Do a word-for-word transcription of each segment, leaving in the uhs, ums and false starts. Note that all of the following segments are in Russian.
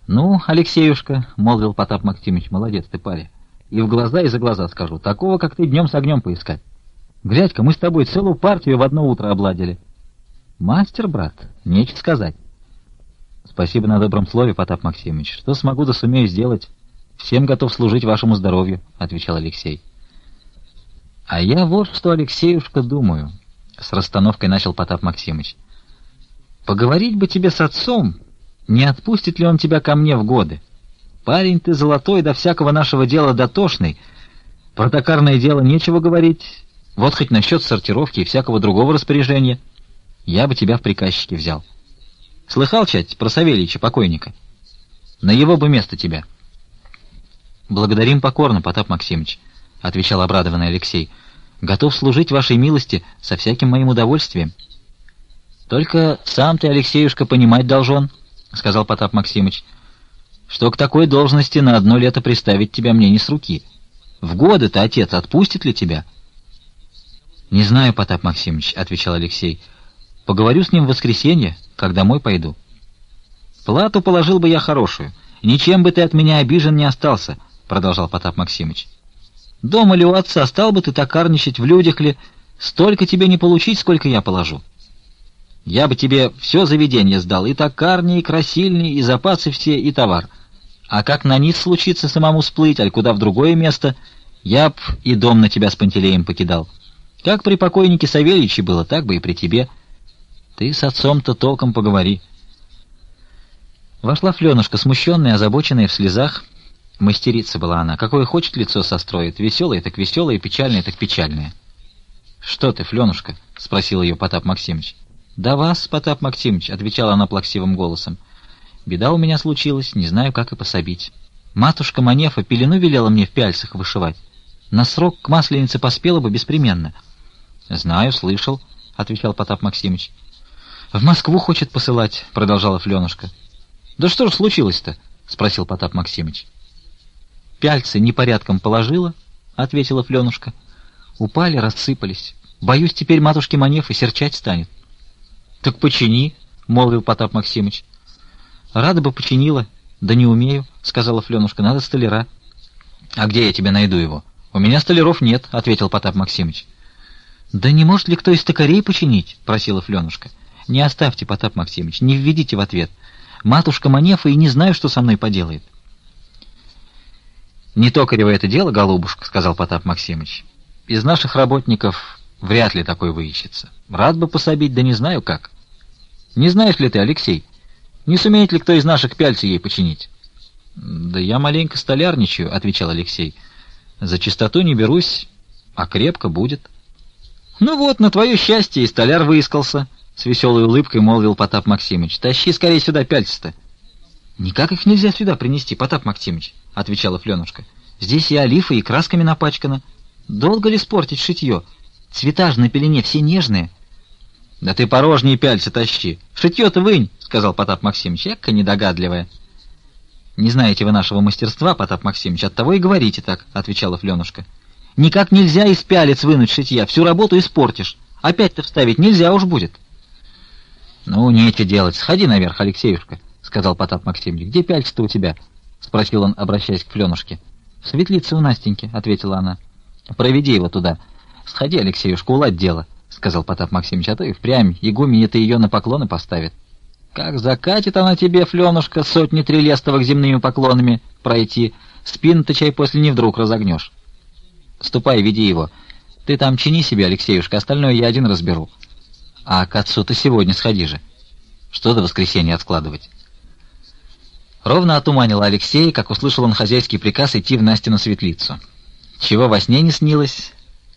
«Ну, Алексеюшка», — молвил Потап Максимыч, — «молодец ты, паря. И в глаза, и за глаза скажу. Такого, как ты, днем с огнем поискать. Глядь-ка, мы с тобой целую партию в одно утро обладили». «Мастер, брат, нечего сказать». «Спасибо на добром слове, Потап Максимыч. Что смогу да сумею сделать? Всем готов служить вашему здоровью», — отвечал Алексей. «А я вот что, Алексеюшка, думаю», — с расстановкой начал Потап Максимыч. «Поговорить бы тебе с отцом, не отпустит ли он тебя ко мне в годы. Парень ты золотой, до всякого нашего дела дотошный. Про токарное дело нечего говорить. Вот хоть насчет сортировки и всякого другого распоряжения. Я бы тебя в приказчике взял. Слыхал, чать, про Савельича, покойника? На его бы место тебя». «Благодарим покорно, Потап Максимыч», — отвечал обрадованный Алексей. «Готов служить вашей милости со всяким моим удовольствием». «Только сам ты, Алексеюшка, понимать должен», — сказал Потап Максимыч, — «что к такой должности на одно лето приставить тебя мне не с руки. В годы-то отец отпустит ли тебя?» «Не знаю, Потап Максимыч», — отвечал Алексей. «Поговорю с ним в воскресенье, как домой пойду». «Плату положил бы я хорошую. Ничем бы ты от меня обижен не остался», — продолжал Потап Максимыч. «Дома ли у отца стал бы ты токарничать, в людях ли? Столько тебе не получить, сколько я положу. Я бы тебе все заведение сдал, и токарни, и красильни, и запасы все, и товар. А как на низ случится самому сплыть, аль куда в другое место, я б и дом на тебя с Пантелеем покидал. Как при покойнике Савельиче было, так бы и при тебе. Ты с отцом-то толком поговори». Вошла Фленушка, смущенная, озабоченная, в слезах. Мастерица была она. Какое хочет лицо состроит. Веселое так веселое, печальное так печальное. «Что ты, Фленушка?» — спросил ее Потап Максимыч. «Да вас, Потап Максимыч», — отвечала она плаксивым голосом. «Беда у меня случилась, не знаю, как и пособить. Матушка Манефа пелену велела мне в пяльцах вышивать. На срок к Масленице поспела бы беспременно». «Знаю, слышал», — отвечал Потап Максимыч. «В Москву хочет посылать», — продолжала Фленушка. «Да что ж случилось-то?» — спросил Потап Максимыч. «Пяльцы непорядком положила», — ответила Фленушка. «Упали, рассыпались. Боюсь, теперь матушке Манефы серчать станет». «Так почини», — молвил Потап Максимыч. «Рада бы починила, да не умею», — сказала Фленушка. «Надо столяра». «А где я тебе найду его?» «У меня столяров нет», — ответил Потап Максимыч. «Да не может ли кто из токарей починить?» — просила Фленушка. «Не оставьте, Потап Максимыч, не введите в ответ. Матушка Манефа и не знаю, что со мной поделает». «Не токарево это дело, голубушка», — сказал Потап Максимыч. «Из наших работников вряд ли такой выищется. Рад бы пособить, да не знаю как. Не знаешь ли ты, Алексей, не сумеет ли кто из наших пяльцы ей починить?» «Да я маленько столярничаю», — отвечал Алексей. «За чистоту не берусь, а крепко будет». «Ну вот, на твое счастье и столяр выискался», — с веселой улыбкой молвил Потап Максимыч. «Тащи скорее сюда пяльцы-то». «Никак их нельзя сюда принести, Потап Максимыч», — отвечала Фленушка. «Здесь и олифой, и красками напачкано. Долго ли спортить шитье? Цвета ж на пелене все нежные». «Да ты порожние пяльцы тащи. Шитье-то вынь», — сказал Потап Максимыч. «Эка недогадливая». «Не знаете вы нашего мастерства, Потап Максимыч, оттого и говорите так», — отвечала Фленушка. «Никак нельзя из пялец вынуть шитья, всю работу испортишь. Опять-то вставить нельзя уж будет». «Ну, нечего делать. Сходи наверх, Алексеюшка», — сказал Потап Максимыч. «Где пяльцы-то у тебя?» — спросил он, обращаясь к Фленушке. «В светлице у Настеньки», — ответила она. «Проведи его туда. Сходи, Алексеюшка, уладь дело», — сказал Потап Максимыч, «а то и впрямь игуменья-то ее на поклоны поставит. Как закатит она тебе, Фленушка, сотни трилестовых земными поклонами пройти, спину-то чай после не вдруг разогнешь. Ступай, веди его. Ты там чини себе, Алексеюшка, остальное я один разберу. А к отцу-то сегодня сходи же. Что до воскресенья откладывать?» Ровно отуманило Алексея, как услышал он хозяйский приказ идти в Настину светлицу. Чего во сне не снилось,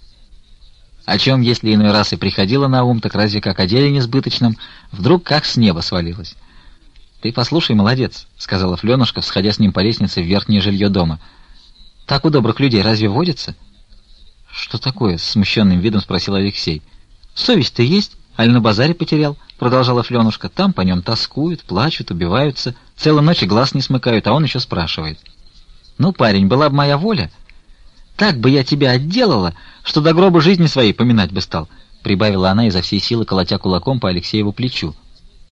о чем, если иной раз и приходило на ум, так разве как о деле несбыточном, вдруг как с неба свалилось. «Ты послушай, молодец», — сказала Фленушка, всходя с ним по лестнице в верхнее жилье дома. «Так у добрых людей разве водится?» «Что такое?» — с смущенным видом спросил Алексей. «Совесть-то есть, аль на базаре потерял?» — продолжала Фленушка. «Там по нем тоскуют, плачут, убиваются, целую ночь глаз не смыкают, а он еще спрашивает. Ну, парень, была бы моя воля, так бы я тебя отделала, что до гроба жизни своей поминать бы стал», — прибавила она изо всей силы, колотя кулаком по Алексееву плечу.